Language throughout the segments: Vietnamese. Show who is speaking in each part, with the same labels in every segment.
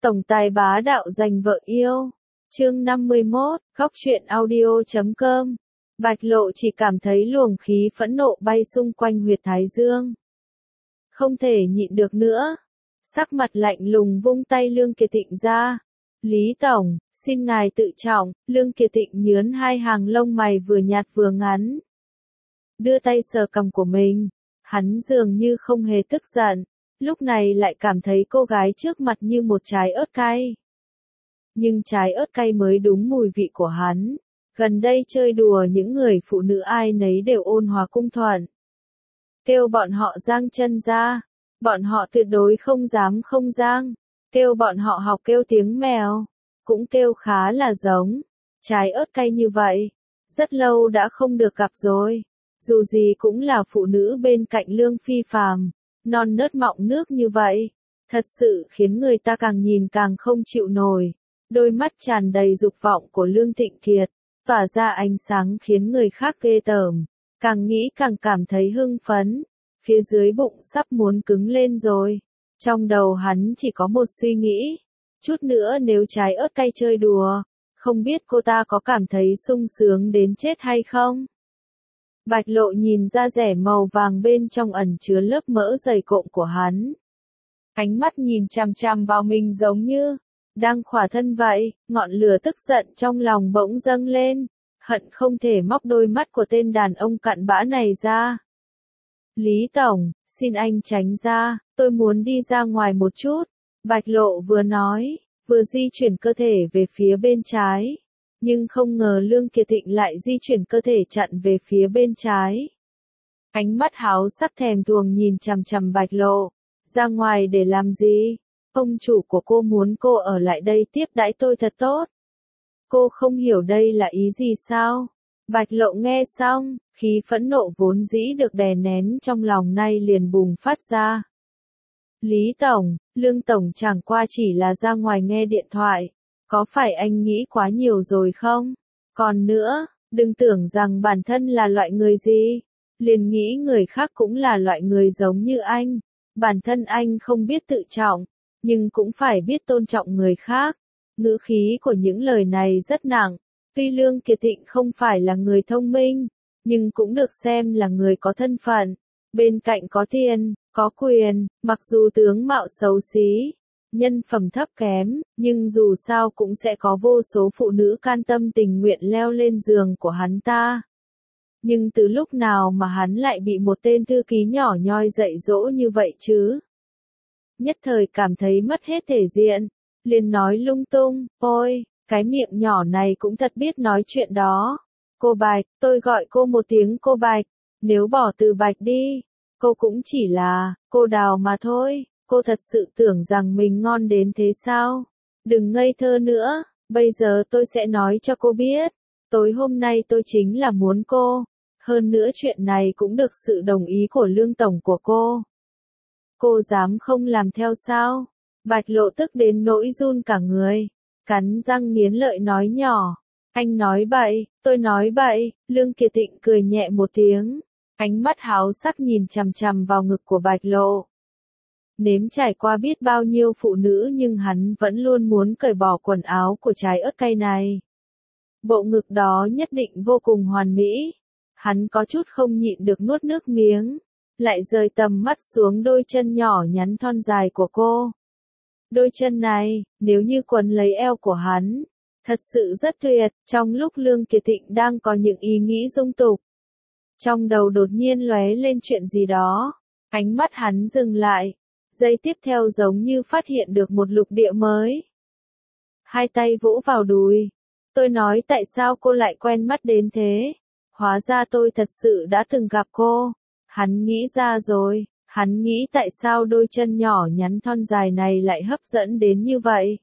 Speaker 1: Tổng tài bá đạo giành vợ yêu. Chương 51, Góc truyện audio.com. Bạch Lộ chỉ cảm thấy luồng khí phẫn nộ bay xung quanh huyệt thái dương. Không thể nhịn được nữa. Sắc mặt lạnh lùng vung tay Lương Kiệt Thịnh ra. Lý Tổng, xin ngài tự trọng. Lương Kiệt Thịnh nhướn hai hàng lông mày vừa nhạt vừa ngắn. Đưa tay sờ cằm của mình. Hắn dường như không hề tức giận. Lúc này lại cảm thấy cô gái trước mặt như một trái ớt cay. Nhưng trái ớt cay mới đúng mùi vị của hắn. Gần đây chơi đùa những người phụ nữ ai nấy đều ôn hòa cung thuận. Kêu bọn họ giang chân ra. Bọn họ tuyệt đối không dám không giang. Kêu bọn họ học kêu tiếng mèo. Cũng kêu khá là giống. Trái ớt cay như vậy. Rất lâu đã không được gặp rồi. Dù gì cũng là phụ nữ bên cạnh Lương Phi Phàm. Non nớt mọng nước như vậy, thật sự khiến người ta càng nhìn càng không chịu nổi. Đôi mắt tràn đầy dục vọng của Lương Thịnh Kiệt, tỏa ra ánh sáng khiến người khác ghê tởm, càng nghĩ càng cảm thấy hưng phấn, phía dưới bụng sắp muốn cứng lên rồi. Trong đầu hắn chỉ có một suy nghĩ, chút nữa nếu trái ớt cay chơi đùa, không biết cô ta có cảm thấy sung sướng đến chết hay không? Bạch Lộ nhìn da rẻ màu vàng bên trong ẩn chứa lớp mỡ dày cộm của hắn. Ánh mắt nhìn chằm chằm vào mình giống như đang khỏa thân vậy, ngọn lửa tức giận trong lòng bỗng dâng lên, hận không thể móc đôi mắt của tên đàn ông cặn bã này ra. Lý Tổng, xin anh tránh ra, tôi muốn đi ra ngoài một chút. Bạch Lộ vừa nói, vừa di chuyển cơ thể về phía bên trái. Nhưng không ngờ Lương Kiệt Thịnh lại di chuyển cơ thể chặn về phía bên trái. Ánh mắt háo sắc thèm thuồng nhìn chằm chằm Bạch Lộ. Ra ngoài để làm gì? Ông chủ của cô muốn cô ở lại đây tiếp đãi tôi thật tốt. Cô không hiểu đây là ý gì sao? Bạch Lộ nghe xong, khí phẫn nộ vốn dĩ được đè nén trong lòng nay liền bùng phát ra. Lý Tổng, Lương Tổng chẳng qua chỉ là ra ngoài nghe điện thoại. Có phải anh nghĩ quá nhiều rồi không? Còn nữa, đừng tưởng rằng bản thân là loại người gì. Liền nghĩ người khác cũng là loại người giống như anh. Bản thân anh không biết tự trọng, nhưng cũng phải biết tôn trọng người khác. Ngữ khí của những lời này rất nặng. Tuy Lương Kiệt Thịnh không phải là người thông minh, nhưng cũng được xem là người có thân phận. Bên cạnh có tiền, có quyền, mặc dù tướng mạo xấu xí. Nhân phẩm thấp kém, nhưng dù sao cũng sẽ có vô số phụ nữ can tâm tình nguyện leo lên giường của hắn ta. Nhưng từ lúc nào mà hắn lại bị một tên thư ký nhỏ nhoi dạy dỗ như vậy chứ? Nhất thời cảm thấy mất hết thể diện, liền nói lung tung, ôi, cái miệng nhỏ này cũng thật biết nói chuyện đó. Cô Bạch, tôi gọi cô một tiếng cô Bạch, nếu bỏ từ Bạch đi, cô cũng chỉ là cô Đào mà thôi. Cô thật sự tưởng rằng mình ngon đến thế sao? Đừng ngây thơ nữa, bây giờ tôi sẽ nói cho cô biết. Tối hôm nay tôi chính là muốn cô. Hơn nữa chuyện này cũng được sự đồng ý của Lương Tổng của cô. Cô dám không làm theo sao? Bạch Lộ tức đến nỗi run cả người. Cắn răng nghiến lợi nói nhỏ. Anh nói bậy, tôi nói bậy. Lương Kiệt Thịnh cười nhẹ một tiếng. Ánh mắt háo sắc nhìn chằm chằm vào ngực của Bạch Lộ. Nếm trải qua biết bao nhiêu phụ nữ nhưng hắn vẫn luôn muốn cởi bỏ quần áo của trái ớt cay này. Bộ ngực đó nhất định vô cùng hoàn mỹ. Hắn có chút không nhịn được nuốt nước miếng, lại rời tầm mắt xuống đôi chân nhỏ nhắn thon dài của cô. Đôi chân này, nếu như quấn lấy eo của hắn, thật sự rất tuyệt. Trong lúc Lương Kiệt Thịnh đang có những ý nghĩ dung tục, trong đầu đột nhiên lóe lên chuyện gì đó, ánh mắt hắn dừng lại. Giây tiếp theo giống như phát hiện được một lục địa mới. Hai tay vỗ vào đùi. Tôi nói tại sao cô lại quen mắt đến thế? Hóa ra tôi thật sự đã từng gặp cô. Hắn nghĩ ra rồi, hắn nghĩ tại sao đôi chân nhỏ nhắn thon dài này lại hấp dẫn đến như vậy.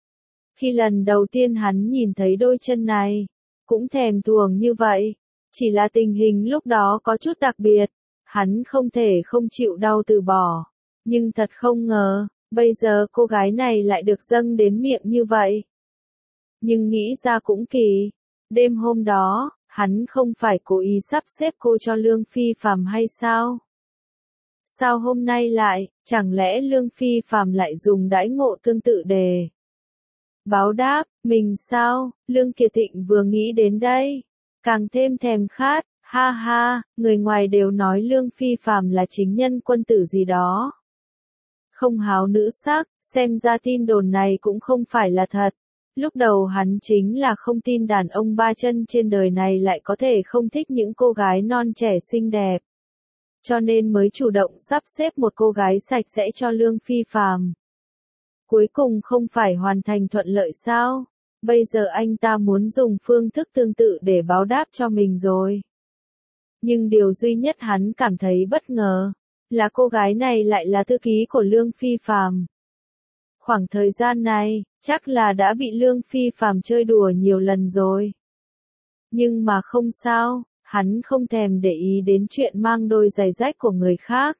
Speaker 1: Khi lần đầu tiên hắn nhìn thấy đôi chân này, cũng thèm thuồng như vậy. Chỉ là tình hình lúc đó có chút đặc biệt, hắn không thể không chịu đau từ bỏ. Nhưng thật không ngờ, bây giờ cô gái này lại được dâng đến miệng như vậy. Nhưng nghĩ ra cũng kỳ, đêm hôm đó, hắn không phải cố ý sắp xếp cô cho Lương Phi Phàm hay sao? Sao hôm nay lại, chẳng lẽ Lương Phi Phàm lại dùng đãi ngộ tương tự để báo đáp mình sao? Lương Kiệt Thịnh vừa nghĩ đến đây, càng thêm thèm khát, ha ha, người ngoài đều nói Lương Phi Phàm là chính nhân quân tử gì đó. Không háo nữ sắc, xem ra tin đồn này cũng không phải là thật. Lúc đầu hắn chính là không tin đàn ông ba chân trên đời này lại có thể không thích những cô gái non trẻ xinh đẹp. Cho nên mới chủ động sắp xếp một cô gái sạch sẽ cho Lương Phi Phàm. Cuối cùng không phải hoàn thành thuận lợi sao? Bây giờ anh ta muốn dùng phương thức tương tự để báo đáp cho mình rồi. Nhưng điều duy nhất hắn cảm thấy bất ngờ là cô gái này lại là thư ký của Lương Phi Phàm. Khoảng thời gian này, chắc là đã bị Lương Phi Phàm chơi đùa nhiều lần rồi. Nhưng mà không sao, hắn không thèm để ý đến chuyện mang đôi giày rách của người khác.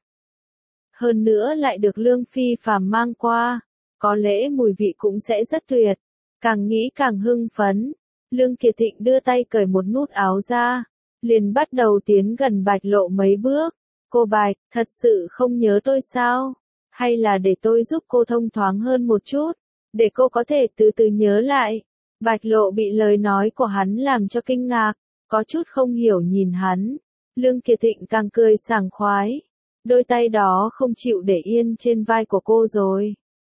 Speaker 1: Hơn nữa lại được Lương Phi Phàm mang qua, có lẽ mùi vị cũng sẽ rất tuyệt. Càng nghĩ càng hưng phấn, Lương Kiệt Thịnh đưa tay cởi một nút áo ra, liền bắt đầu tiến gần Bạch Lộ mấy bước. Cô Bạch, thật sự không nhớ tôi sao? Hay là để tôi giúp cô thông thoáng hơn một chút, để cô có thể từ từ nhớ lại. Bạch Lộ bị lời nói của hắn làm cho kinh ngạc, có chút không hiểu nhìn hắn. Lương Kiệt Thịnh càng cười sảng khoái, đôi tay đó không chịu để yên trên vai của cô rồi,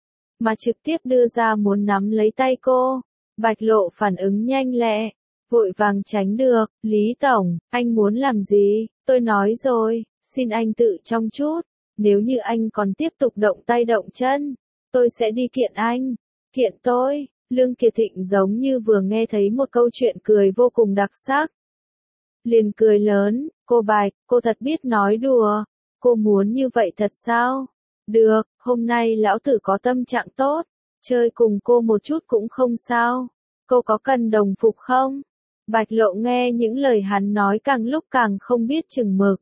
Speaker 1: mà trực tiếp đưa ra muốn nắm lấy tay cô. Bạch Lộ phản ứng nhanh lẹ, vội vàng tránh được. Lý Tổng, anh muốn làm gì? Tôi nói rồi, xin anh tự trong chút. Nếu như anh còn tiếp tục động tay động chân, tôi sẽ đi kiện anh. Kiện tôi? Lương Kiệt Thịnh giống như vừa nghe thấy một câu chuyện cười vô cùng đặc sắc. Liền cười lớn, cô Bạch, cô thật biết nói đùa. Cô muốn như vậy thật sao? Được, hôm nay lão tử có tâm trạng tốt, chơi cùng cô một chút cũng không sao. Cô có cần đồng phục không? Bạch Lộ nghe những lời hắn nói càng lúc càng không biết chừng mực.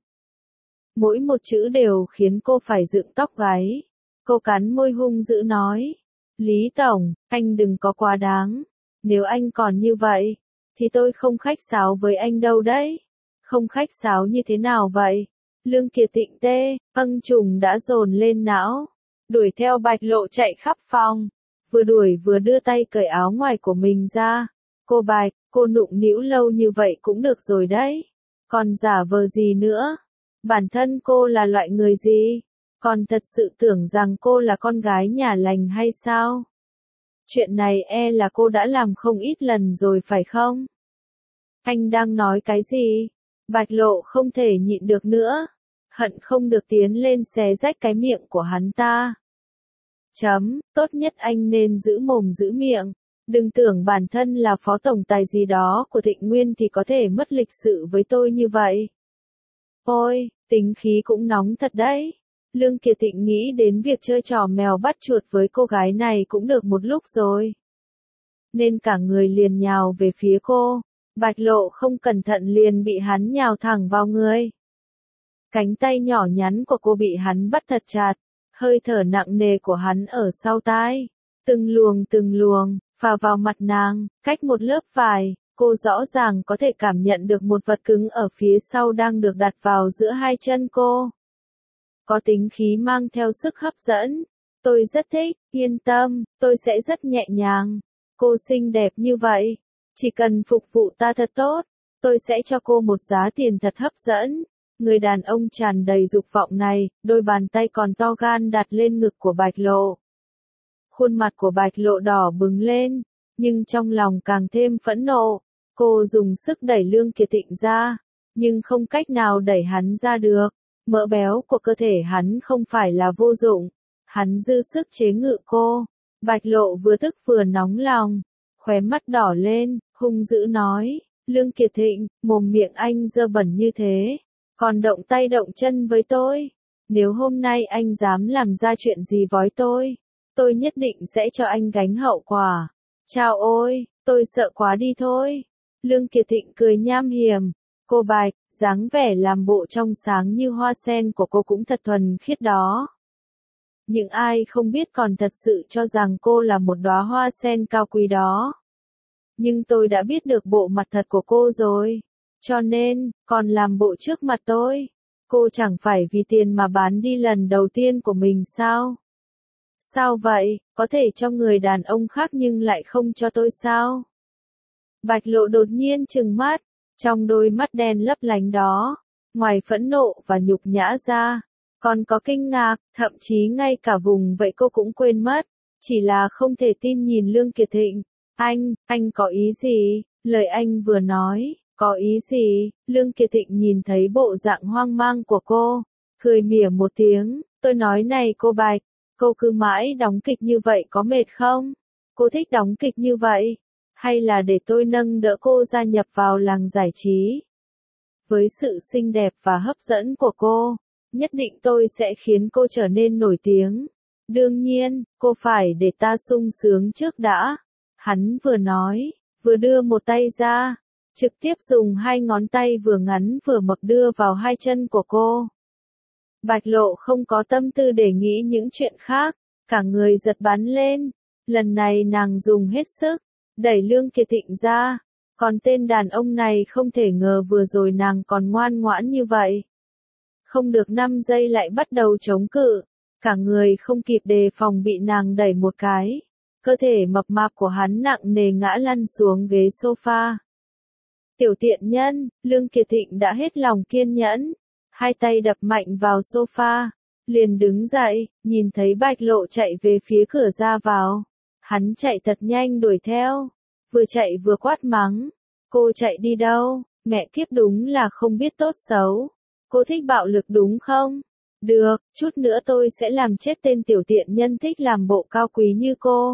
Speaker 1: Mỗi một chữ đều khiến cô phải dựng tóc gáy. Cô cắn môi hung dữ nói. Lý Tổng, anh đừng có quá đáng. Nếu anh còn như vậy, thì tôi không khách sáo với anh đâu đấy. Không khách sáo như thế nào vậy? Lương Kiệt Thịnh trùng đã dồn lên não. Đuổi theo Bạch Lộ chạy khắp phòng. Vừa đuổi vừa đưa tay cởi áo ngoài của mình ra. Cô Bạch, cô nụng nĩu lâu như vậy cũng được rồi đấy. Còn giả vờ gì nữa? Bản thân cô là loại người gì? Còn thật sự tưởng rằng cô là con gái nhà lành hay sao? Chuyện này là cô đã làm không ít lần rồi phải không? Anh đang nói cái gì? Bạch Lộ không thể nhịn được nữa. Hận không được tiến lên xé rách cái miệng của hắn ta. Tốt nhất anh nên giữ mồm giữ miệng. Đừng tưởng bản thân là phó tổng tài gì đó của Thịnh Nguyên thì có thể mất lịch sự với tôi như vậy. Ôi, tính khí cũng nóng thật đấy. Lương Kiệt Thịnh nghĩ đến việc chơi trò mèo bắt chuột với cô gái này cũng được một lúc rồi. Nên cả người liền nhào về phía cô. Bạch Lộ không cẩn thận liền bị hắn nhào thẳng vào người. Cánh tay nhỏ nhắn của cô bị hắn bắt thật chặt. Hơi thở nặng nề của hắn ở sau tai. Từng luồng, phả vào mặt nàng, cách một lớp vải. Cô rõ ràng có thể cảm nhận được một vật cứng ở phía sau đang được đặt vào giữa hai chân cô. Có tính khí mang theo sức hấp dẫn. Tôi rất thích, yên tâm, tôi sẽ rất nhẹ nhàng. Cô xinh đẹp như vậy. Chỉ cần phục vụ ta thật tốt, tôi sẽ cho cô một giá tiền thật hấp dẫn. Người đàn ông tràn đầy dục vọng này, đôi bàn tay còn to gan đặt lên ngực của Bạch Lộ. Khuôn mặt của Bạch Lộ đỏ bừng lên, nhưng trong lòng càng thêm phẫn nộ. Cô dùng sức đẩy Lương Kiệt Thịnh ra, nhưng không cách nào đẩy hắn ra được. Mỡ béo của cơ thể hắn không phải là vô dụng. Hắn dư sức chế ngự cô. Bạch Lộ vừa tức vừa nóng lòng, khóe mắt đỏ lên, hung dữ nói. Lương Kiệt Thịnh, mồm miệng anh dơ bẩn như thế, còn động tay động chân với tôi. Nếu hôm nay anh dám làm ra chuyện gì với tôi nhất định sẽ cho anh gánh hậu quả. Chao ôi, tôi sợ quá đi thôi. Lương Kiệt Thịnh cười nham hiểm. Cô Bạch, dáng vẻ làm bộ trong sáng như hoa sen của cô cũng thật thuần khiết đó. Những ai không biết còn thật sự cho rằng cô là một đóa hoa sen cao quý đó. Nhưng tôi đã biết được bộ mặt thật của cô rồi. Cho nên, còn làm bộ trước mặt tôi. Cô chẳng phải vì tiền mà bán đi lần đầu tiên của mình sao? Sao vậy, có thể cho người đàn ông khác nhưng lại không cho tôi sao? Bạch Lộ đột nhiên trừng mắt, trong đôi mắt đen lấp lánh đó, ngoài phẫn nộ và nhục nhã ra, còn có kinh ngạc, thậm chí ngay cả vùng vậy cô cũng quên mất, chỉ là không thể tin nhìn Lương Kiệt Thịnh. Anh có ý gì? Lời anh vừa nói, có ý gì? Lương Kiệt Thịnh nhìn thấy bộ dạng hoang mang của cô, cười mỉa một tiếng, tôi nói này cô Bạch, cô cứ mãi đóng kịch như vậy có mệt không? Cô thích đóng kịch như vậy? Hay là để tôi nâng đỡ cô gia nhập vào làng giải trí? Với sự xinh đẹp và hấp dẫn của cô, nhất định tôi sẽ khiến cô trở nên nổi tiếng. Đương nhiên, cô phải để ta sung sướng trước đã. Hắn vừa nói, vừa đưa một tay ra, trực tiếp dùng hai ngón tay vừa ngắn vừa mập đưa vào hai chân của cô. Bạch Lộ không có tâm tư để nghĩ những chuyện khác, cả người giật bắn lên. Lần này nàng dùng hết sức, đẩy Lương Kiệt Thịnh ra. Còn tên đàn ông này không thể ngờ vừa rồi nàng còn ngoan ngoãn như vậy. Không được 5 giây lại bắt đầu chống cự, cả người không kịp đề phòng bị nàng đẩy một cái. Cơ thể mập mạp của hắn nặng nề ngã lăn xuống ghế sofa. Tiểu tiện nhân, Lương Kiệt Thịnh đã hết lòng kiên nhẫn, hai tay đập mạnh vào sofa, liền đứng dậy, nhìn thấy Bạch Lộ chạy về phía cửa ra vào. Hắn chạy thật nhanh đuổi theo, vừa chạy vừa quát mắng, cô chạy đi đâu, mẹ kiếp đúng là không biết tốt xấu. Cô thích bạo lực đúng không? Được, chút nữa tôi sẽ làm chết tên tiểu tiện nhân thích làm bộ cao quý như cô.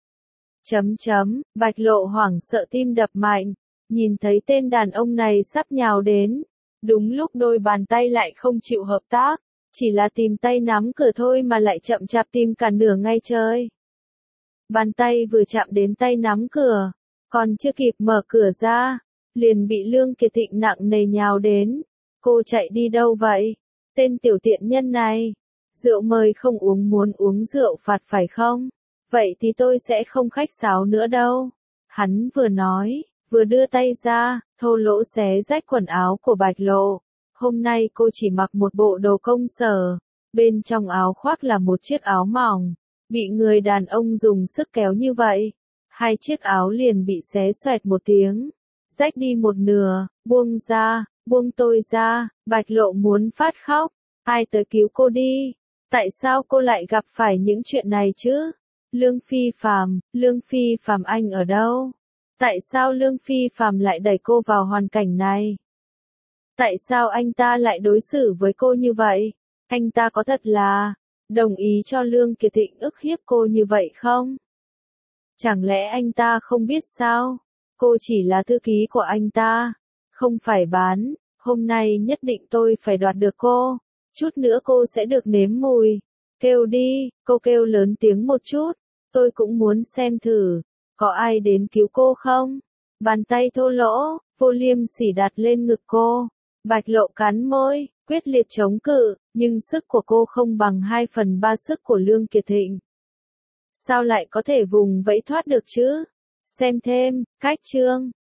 Speaker 1: Bạch Lộ hoảng sợ tim đập mạnh, nhìn thấy tên đàn ông này sắp nhào đến. Đúng lúc đôi bàn tay lại không chịu hợp tác, chỉ là tìm tay nắm cửa thôi mà lại chậm chạp tìm cả nửa ngày trời. Bàn tay vừa chạm đến tay nắm cửa, còn chưa kịp mở cửa ra, liền bị Lương Kiệt Thịnh nặng nề nhào đến. Cô chạy đi đâu vậy? Tên tiểu tiện nhân này, rượu mời không uống muốn uống rượu phạt phải không? Vậy thì tôi sẽ không khách sáo nữa đâu. Hắn vừa nói, vừa đưa tay ra, thô lỗ xé rách quần áo của Bạch Lộ. Hôm nay cô chỉ mặc một bộ đồ công sở, bên trong áo khoác là một chiếc áo mỏng, bị người đàn ông dùng sức kéo như vậy, hai chiếc áo liền bị xé xoẹt một tiếng, rách đi một nửa, buông ra, buông tôi ra. Bạch Lộ muốn phát khóc, ai tới cứu cô đi, tại sao cô lại gặp phải những chuyện này chứ? Lương Phi Phàm anh ở đâu? Tại sao Lương Phi Phàm lại đẩy cô vào hoàn cảnh này? Tại sao anh ta lại đối xử với cô như vậy? Anh ta có thật là đồng ý cho Lương Kiệt Thịnh ức hiếp cô như vậy không? Chẳng lẽ anh ta không biết sao? Cô chỉ là thư ký của anh ta, không phải bán. Hôm nay nhất định tôi phải đoạt được cô. Chút nữa cô sẽ được nếm mùi. Kêu đi, cô kêu lớn tiếng một chút. Tôi cũng muốn xem thử, có ai đến cứu cô không? Bàn tay thô lỗ, vô liêm sỉ đặt lên ngực cô. Bạch Lộ cắn môi, quyết liệt chống cự, nhưng sức của cô không bằng 2/3 sức của Lương Kiệt Thịnh. Sao lại có thể vùng vẫy thoát được chứ? Xem thêm, cách chương.